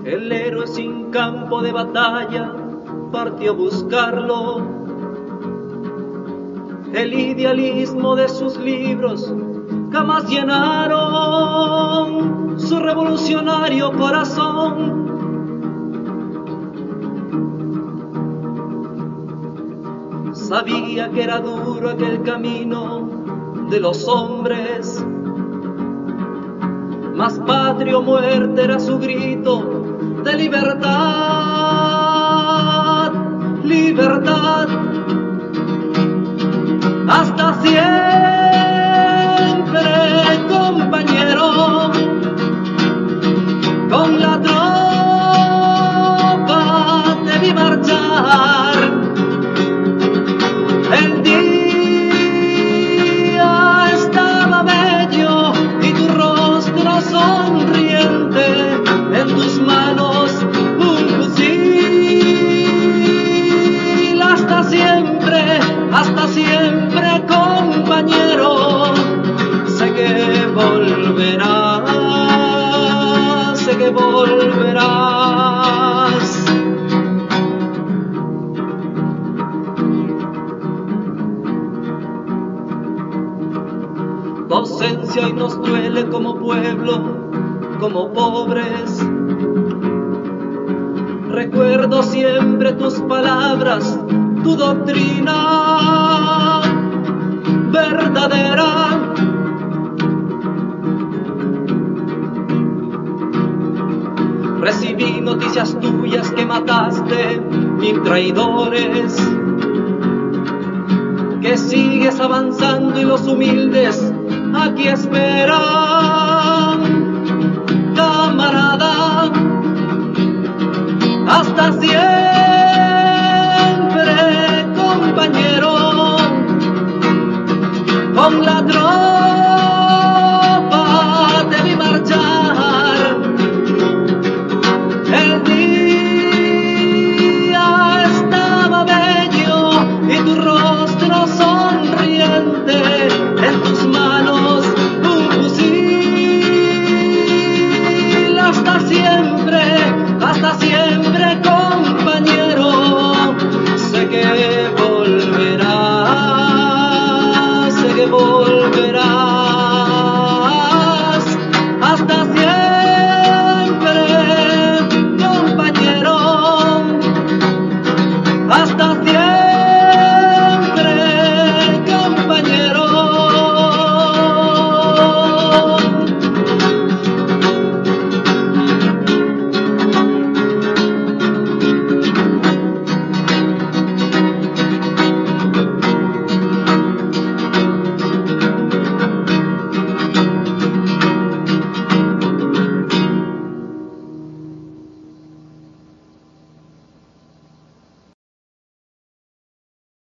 El héroe sin campo de batalla partió a buscarlo. El idealismo de sus libros jamás llenaron su revolucionario corazón. Sabía que era duro aquel camino de los hombres, mas patria o muerte era su grito de libertad, libertad, hasta siempre, compañero, con la tropa debí marchar. El día estaba bello y tu rostro sonriente, en tus manos un fusil. Hasta siempre, compañero, sé que volverás, sé que volverás. Tu ausencia hoy nos duele como pueblo, como pobres. Recuerdo siempre tus palabras, tu doctrina verdadera. Recibí noticias tuyas que mataste 1000 traidores, que sigues avanzando y los humildes aquí esperan.